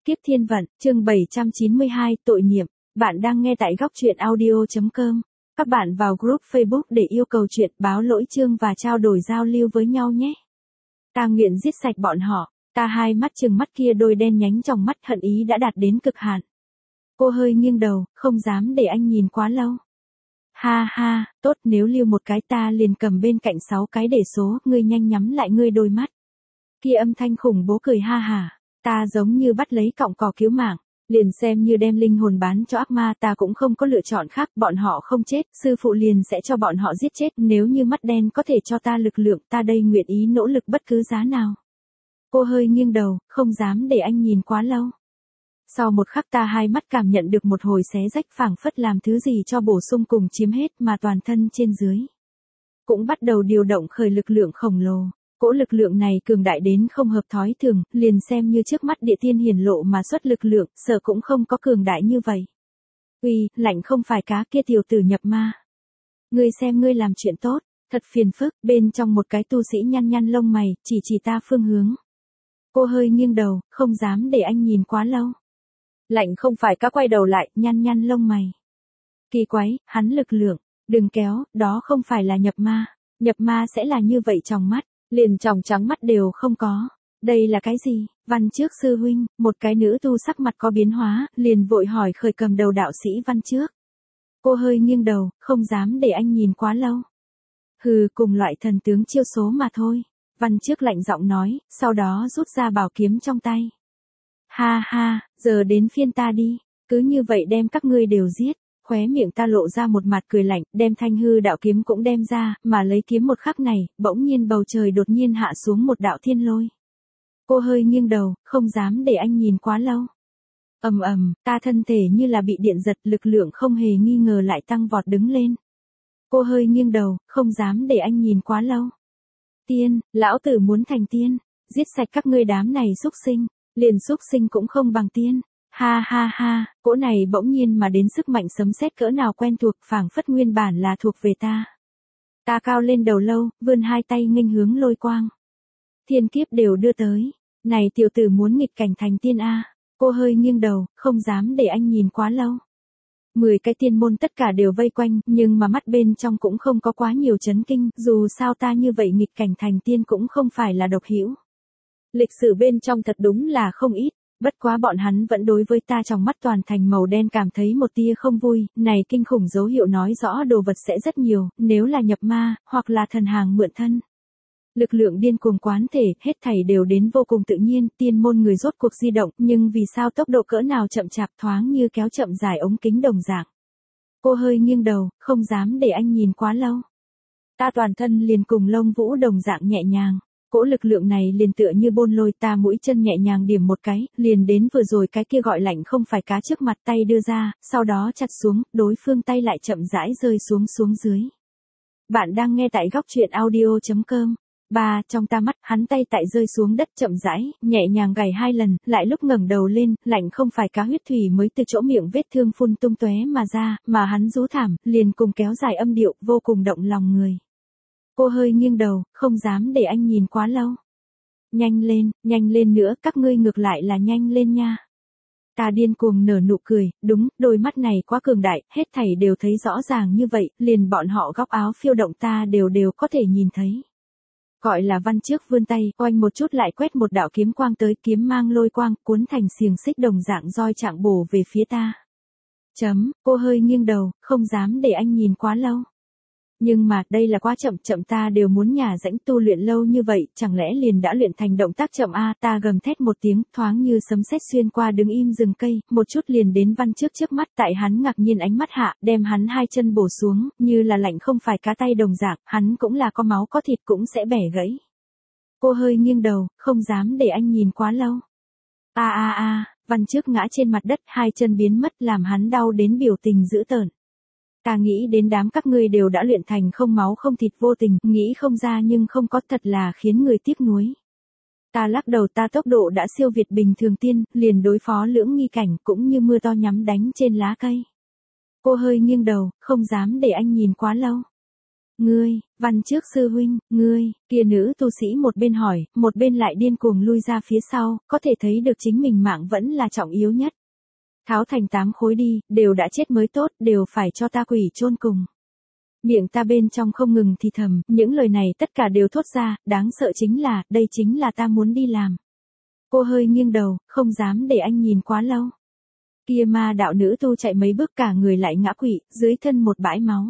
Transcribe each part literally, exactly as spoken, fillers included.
Kiếp thiên vận, chương bảy trăm chín mươi hai, tội niệm. Bạn đang nghe tại góc truyện audio chấm com. Các bạn vào group Facebook để yêu cầu chuyện, báo lỗi chương và trao đổi giao lưu với nhau nhé. Ta nguyện giết sạch bọn họ. Ta hai mắt trừng mắt kia đôi đen nhánh trong mắt hận ý đã đạt đến cực hạn. Cô hơi nghiêng đầu, không dám để anh nhìn quá lâu. Ha ha, tốt, nếu lưu một cái ta liền cầm bên cạnh sáu cái để số, ngươi nhanh nhắm lại ngươi đôi mắt. Kia âm thanh khủng bố cười ha hả. Ta giống như bắt lấy cọng cỏ cứu mạng, liền xem như đem linh hồn bán cho ác ma, ta cũng không có lựa chọn khác, bọn họ không chết, sư phụ liền sẽ cho bọn họ giết chết, nếu như mắt đen có thể cho ta lực lượng, ta đây nguyện ý nỗ lực bất cứ giá nào. Cô hơi nghiêng đầu, không dám để anh nhìn quá lâu. Sau một khắc ta hai mắt cảm nhận được một hồi xé rách, phảng phất làm thứ gì cho bổ sung cùng chiếm hết mà toàn thân trên dưới cũng bắt đầu điều động khởi lực lượng khổng lồ. Cỗ lực lượng này cường đại đến không hợp thói thường, liền xem như trước mắt địa tiên hiển lộ mà xuất lực lượng, sợ cũng không có cường đại như vậy. Uy, lạnh không phải cá, kia tiểu tử nhập ma. Ngươi xem ngươi làm chuyện tốt, thật phiền phức, bên trong một cái tu sĩ nhăn nhăn lông mày, chỉ chỉ ta phương hướng. Cô hơi nghiêng đầu, không dám để anh nhìn quá lâu. Lạnh không phải cá, quay đầu lại, nhăn nhăn lông mày. Kỳ quái, hắn lực lượng, đừng kéo, đó không phải là nhập ma. Nhập ma sẽ là như vậy trong mắt. Liền tròng trắng mắt đều không có. Đây là cái gì? Văn Trước sư huynh, một cái nữ tu sắc mặt có biến hóa, liền vội hỏi khởi cầm đầu đạo sĩ Văn Trước. Cô hơi nghiêng đầu, không dám để anh nhìn quá lâu. Hừ, cùng loại thần tướng chiêu số mà thôi. Văn Trước lạnh giọng nói, sau đó rút ra bảo kiếm trong tay. Ha ha, giờ đến phiên ta đi, cứ như vậy đem các ngươi đều giết. Khóe miệng ta lộ ra một mặt cười lạnh, đem thanh hư đạo kiếm cũng đem ra, mà lấy kiếm một khắc này, bỗng nhiên bầu trời đột nhiên hạ xuống một đạo thiên lôi. Cô hơi nghiêng đầu, không dám để anh nhìn quá lâu. Ầm ầm, ta thân thể như là bị điện giật, lực lượng không hề nghi ngờ lại tăng vọt đứng lên. Cô hơi nghiêng đầu, không dám để anh nhìn quá lâu. Tiên, lão tử muốn thành tiên, giết sạch các ngươi đám này xúc sinh, liền xúc sinh cũng không bằng tiên. Ha ha ha, cỗ này bỗng nhiên mà đến sức mạnh sấm sét cỡ nào quen thuộc, phảng phất nguyên bản là thuộc về ta. Ta cao lên đầu lâu, vươn hai tay nghênh hướng lôi quang. Thiên kiếp đều đưa tới. Này tiểu tử muốn nghịch cảnh thành tiên a. Cô hơi nghiêng đầu, không dám để anh nhìn quá lâu. Mười cái tiên môn tất cả đều vây quanh, nhưng mà mắt bên trong cũng không có quá nhiều chấn kinh, dù sao ta như vậy nghịch cảnh thành tiên cũng không phải là độc hữu. Lịch sử bên trong thật đúng là không ít. Bất quá bọn hắn vẫn đối với ta trong mắt toàn thành màu đen cảm thấy một tia không vui, này kinh khủng dấu hiệu nói rõ đồ vật sẽ rất nhiều, nếu là nhập ma, hoặc là thần hàng mượn thân. Lực lượng điên cuồng quán thể, hết thảy đều đến vô cùng tự nhiên, tiên môn người rốt cuộc di động, nhưng vì sao tốc độ cỡ nào chậm chạp, thoáng như kéo chậm dài ống kính đồng dạng. Cô hơi nghiêng đầu, không dám để anh nhìn quá lâu. Ta toàn thân liền cùng lông vũ đồng dạng nhẹ nhàng. Cỗ lực lượng này liền tựa như bôn lôi, ta mũi chân nhẹ nhàng điểm một cái, liền đến vừa rồi cái kia gọi lạnh không phải cá trước mặt, tay đưa ra, sau đó chặt xuống, đối phương tay lại chậm rãi rơi xuống xuống dưới. Bạn đang nghe tại góc truyện audio chấm com. Ba, trong ta mắt, hắn tay tại rơi xuống đất chậm rãi, nhẹ nhàng gảy hai lần, lại lúc ngẩng đầu lên, lạnh không phải cá huyết thủy mới từ chỗ miệng vết thương phun tung tóe mà ra, mà hắn rú thảm, liền cùng kéo dài âm điệu, vô cùng động lòng người. Cô hơi nghiêng đầu, không dám để anh nhìn quá lâu. Nhanh lên, nhanh lên nữa, các ngươi ngược lại là nhanh lên nha. Ta điên cuồng nở nụ cười, đúng, đôi mắt này quá cường đại, hết thảy đều thấy rõ ràng như vậy, liền bọn họ góc áo phiêu động ta đều đều có thể nhìn thấy. Gọi là Văn Trước vươn tay, oanh một chút lại quét một đạo kiếm quang tới, kiếm mang lôi quang, cuốn thành xiềng xích đồng dạng roi trạng bổ về phía ta. Chấm, cô hơi nghiêng đầu, không dám để anh nhìn quá lâu. Nhưng mà, đây là quá chậm, chậm ta đều muốn nhả rãnh tu luyện lâu như vậy, chẳng lẽ liền đã luyện thành động tác chậm a? Ta gầm thét một tiếng, thoáng như sấm sét xuyên qua đứng im rừng cây, một chút liền đến Văn Trước trước mắt, tại hắn ngạc nhiên ánh mắt hạ, đem hắn hai chân bổ xuống, như là lạnh không phải cá tay đồng dạng, hắn cũng là có máu có thịt cũng sẽ bẻ gãy. Cô hơi nghiêng đầu, không dám để anh nhìn quá lâu. A a a, Văn Trước ngã trên mặt đất, hai chân biến mất làm hắn đau đến biểu tình dữ tợn. Ta nghĩ đến đám các ngươi đều đã luyện thành không máu không thịt vô tình, nghĩ không ra nhưng không có, thật là khiến người tiếc nuối. Ta lắc đầu, ta tốc độ đã siêu việt bình thường tiên, liền đối phó lưỡng nghi cảnh cũng như mưa to nhắm đánh trên lá cây. Cô hơi nghiêng đầu, không dám để anh nhìn quá lâu. Ngươi, Văn Trước sư huynh, ngươi, kia nữ tu sĩ một bên hỏi, một bên lại điên cuồng lui ra phía sau, có thể thấy được chính mình mạng vẫn là trọng yếu nhất. Tháo thành tám khối đi, đều đã chết mới tốt, đều phải cho ta quỷ chôn cùng. Miệng ta bên trong không ngừng thì thầm, những lời này tất cả đều thốt ra, đáng sợ chính là, đây chính là ta muốn đi làm. Cô hơi nghiêng đầu, không dám để anh nhìn quá lâu. Kia ma đạo nữ tu chạy mấy bước cả người lại ngã quỵ, dưới thân một bãi máu.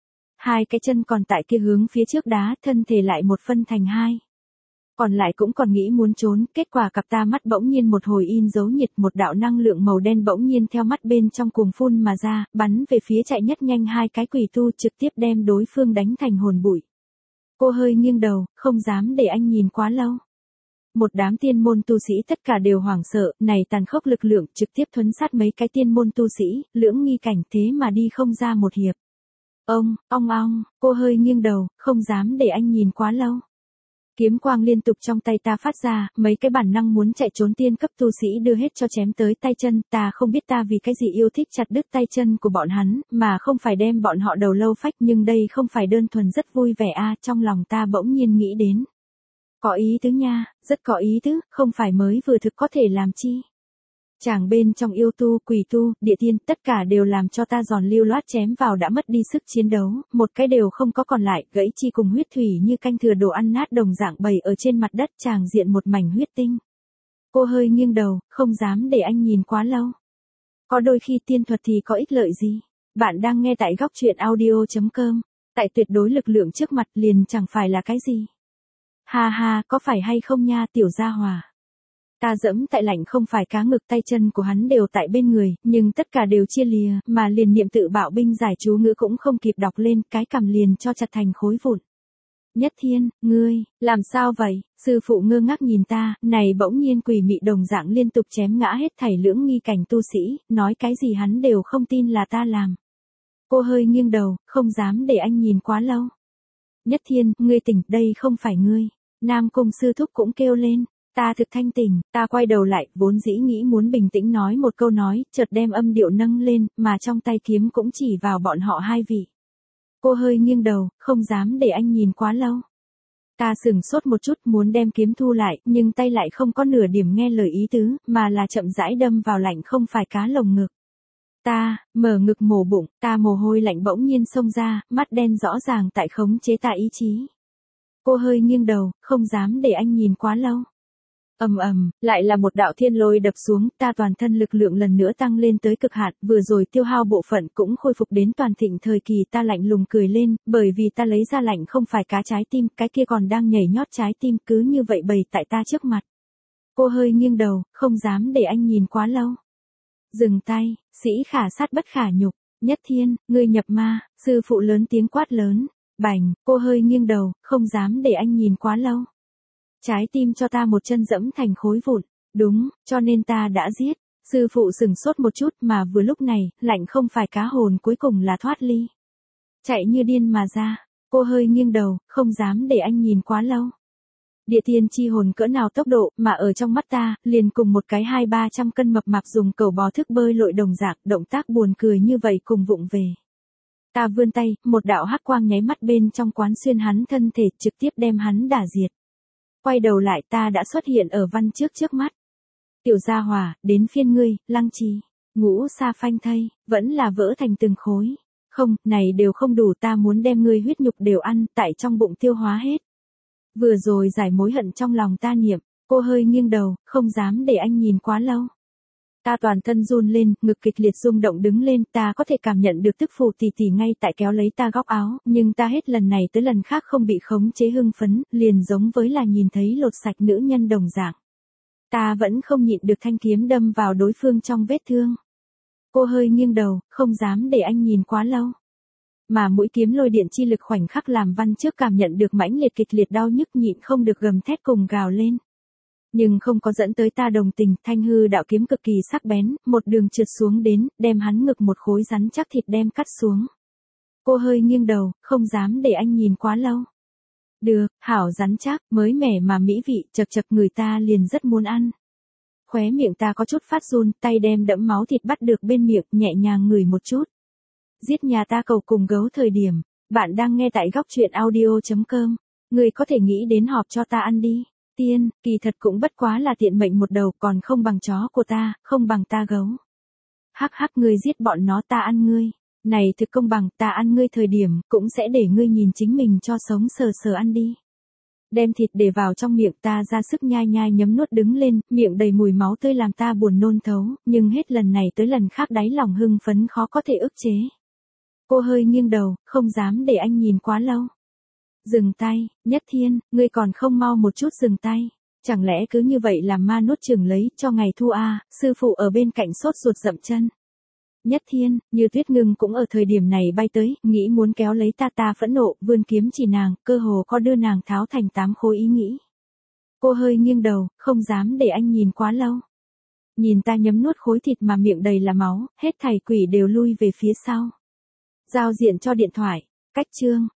Hai cái chân còn tại kia hướng phía trước đá, thân thể lại một phân thành hai. Còn lại cũng còn nghĩ muốn trốn, kết quả cặp ta mắt bỗng nhiên một hồi in dấu nhiệt, một đạo năng lượng màu đen bỗng nhiên theo mắt bên trong cuồng phun mà ra, bắn về phía chạy nhất nhanh hai cái quỷ tu, trực tiếp đem đối phương đánh thành hồn bụi. Cô hơi nghiêng đầu, không dám để anh nhìn quá lâu. Một đám tiên môn tu sĩ tất cả đều hoảng sợ, này tàn khốc lực lượng trực tiếp thuấn sát mấy cái tiên môn tu sĩ, lưỡng nghi cảnh thế mà đi không ra một hiệp. Ông, ong ong, cô hơi nghiêng đầu, không dám để anh nhìn quá lâu. Kiếm quang liên tục trong tay ta phát ra, mấy cái bản năng muốn chạy trốn tiên cấp tu sĩ đưa hết cho chém tới tay chân, ta không biết ta vì cái gì yêu thích chặt đứt tay chân của bọn hắn, mà không phải đem bọn họ đầu lâu phách, nhưng đây không phải đơn thuần rất vui vẻ a, à, trong lòng ta bỗng nhiên nghĩ đến. Có ý tứ nha, rất có ý tứ, không phải mới vừa thực có thể làm chi. Chàng bên trong yêu tu, quỷ tu, địa tiên, tất cả đều làm cho ta giòn lưu loát chém vào đã mất đi sức chiến đấu, một cái đều không có còn lại, gãy chi cùng huyết thủy như canh thừa đồ ăn nát đồng dạng bày ở trên mặt đất, chàng diện một mảnh huyết tinh. Cô hơi nghiêng đầu, không dám để anh nhìn quá lâu. Có đôi khi tiên thuật thì có ích lợi gì? Bạn đang nghe tại góc truyện audio chấm com, tại tuyệt đối lực lượng trước mặt liền chẳng phải là cái gì. Ha ha, có phải hay không nha tiểu gia hòa. Ta dẫm tại lạnh không phải cá ngực, tay chân của hắn đều tại bên người, nhưng tất cả đều chia lìa, mà liền niệm tự bạo binh giải chú ngữ cũng không kịp đọc lên, cái cằm liền cho chặt thành khối vụn. Nhất Thiên, ngươi, làm sao vậy? Sư phụ ngơ ngác nhìn ta, này bỗng nhiên quỷ mị đồng dạng liên tục chém ngã hết thảy lưỡng nghi cảnh tu sĩ, nói cái gì hắn đều không tin là ta làm. Cô hơi nghiêng đầu, không dám để anh nhìn quá lâu. Nhất Thiên, ngươi tỉnh, đây không phải ngươi. Nam Cung sư thúc cũng kêu lên. Ta thực thanh tỉnh, ta quay đầu lại, vốn dĩ nghĩ muốn bình tĩnh nói một câu nói, chợt đem âm điệu nâng lên, mà trong tay kiếm cũng chỉ vào bọn họ hai vị. Cô hơi nghiêng đầu, không dám để anh nhìn quá lâu. Ta sửng sốt một chút muốn đem kiếm thu lại, nhưng tay lại không có nửa điểm nghe lời ý tứ, mà là chậm rãi đâm vào lạnh không phải cá lồng ngực. Ta, mở ngực mổ bụng, ta mồ hôi lạnh bỗng nhiên xông ra, mắt đen rõ ràng tại khống chế ta ý chí. Cô hơi nghiêng đầu, không dám để anh nhìn quá lâu. Ầm ầm, lại là một đạo thiên lôi đập xuống, ta toàn thân lực lượng lần nữa tăng lên tới cực hạn, vừa rồi tiêu hao bộ phận cũng khôi phục đến toàn thịnh thời kỳ, ta lạnh lùng cười lên, bởi vì ta lấy ra lạnh không phải cá trái tim, cái kia còn đang nhảy nhót trái tim, cứ như vậy bày tại ta trước mặt. Cô hơi nghiêng đầu, không dám để anh nhìn quá lâu. Dừng tay, sĩ khả sát bất khả nhục, Nhất Thiên, ngươi nhập ma, sư phụ lớn tiếng quát lớn, bành, cô hơi nghiêng đầu, không dám để anh nhìn quá lâu. Trái tim cho ta một chân dẫm thành khối vụn, đúng, cho nên ta đã giết. Sư phụ sừng sốt một chút mà vừa lúc này, lạnh không phải cá hồn cuối cùng là thoát ly. Chạy như điên mà ra, cô hơi nghiêng đầu, không dám để anh nhìn quá lâu. Địa tiên chi hồn cỡ nào tốc độ mà ở trong mắt ta, liền cùng một cái hai ba trăm cân mập mạp dùng cầu bò thức bơi lội đồng dạng, động tác buồn cười như vậy cùng vụng về. Ta vươn tay, một đạo hắc quang nháy mắt bên trong quán xuyên hắn thân thể, trực tiếp đem hắn đả diệt. Quay đầu lại ta đã xuất hiện ở Văn Trước trước mắt. Tiểu gia hòa, đến phiên ngươi, Lăng Trì. Ngũ sa phanh thây, vẫn là vỡ thành từng khối. Không, này đều không đủ, ta muốn đem ngươi huyết nhục đều ăn, tại trong bụng tiêu hóa hết. Vừa rồi giải mối hận trong lòng ta niệm, cô hơi nghiêng đầu, không dám để anh nhìn quá lâu. Ta toàn thân run lên, ngực kịch liệt rung động đứng lên, ta có thể cảm nhận được tức phụ tỷ tỷ ngay tại kéo lấy ta góc áo, nhưng ta hết lần này tới lần khác không bị khống chế hưng phấn, liền giống với là nhìn thấy lột sạch nữ nhân đồng dạng. Ta vẫn không nhịn được thanh kiếm đâm vào đối phương trong vết thương. Cô hơi nghiêng đầu, không dám để anh nhìn quá lâu. Mà mũi kiếm lôi điện chi lực khoảnh khắc làm Văn Trước cảm nhận được mãnh liệt kịch liệt đau nhức, nhịn không được gầm thét cùng gào lên. Nhưng không có dẫn tới ta đồng tình, thanh hư đạo kiếm cực kỳ sắc bén, một đường trượt xuống đến, đem hắn ngực một khối rắn chắc thịt đem cắt xuống. Cô hơi nghiêng đầu, không dám để anh nhìn quá lâu. Được, hảo rắn chắc, mới mẻ mà mỹ vị, chật chật người ta liền rất muốn ăn. Khóe miệng ta có chút phát run, tay đem đẫm máu thịt bắt được bên miệng, nhẹ nhàng ngửi một chút. Giết nhà ta cầu cùng gấu thời điểm, Bạn đang nghe tại góc truyện audio.com. Ngươi có thể nghĩ đến họp cho ta ăn đi. Tiên, kỳ thật cũng bất quá là tiện mệnh một đầu, còn không bằng chó của ta, không bằng ta gấu. Hắc hắc, ngươi giết bọn nó ta ăn ngươi. Này thực công bằng, ta ăn ngươi thời điểm, cũng sẽ để ngươi nhìn chính mình cho sống sờ sờ ăn đi. Đem thịt để vào trong miệng, ta ra sức nhai nhai nhấm nuốt đứng lên, miệng đầy mùi máu tươi làm ta buồn nôn thấu, nhưng hết lần này tới lần khác đáy lòng hưng phấn khó có thể ức chế. Cô hơi nghiêng đầu, không dám để anh nhìn quá lâu. Dừng tay, Nhất Thiên, ngươi còn không mau một chút dừng tay. Chẳng lẽ cứ như vậy làm ma nuốt chửng lấy, cho ngày thu à, sư phụ ở bên cạnh sốt ruột dậm chân. Nhất Thiên, Như Tuyết Ngưng cũng ở thời điểm này bay tới, nghĩ muốn kéo lấy ta ta phẫn nộ, vươn kiếm chỉ nàng, cơ hồ có đưa nàng tháo thành tám khối ý nghĩ. Cô hơi nghiêng đầu, không dám để anh nhìn quá lâu. Nhìn ta nhấm nuốt khối thịt mà miệng đầy là máu, hết thảy quỷ đều lui về phía sau. Giao diện cho điện thoại, cách chương.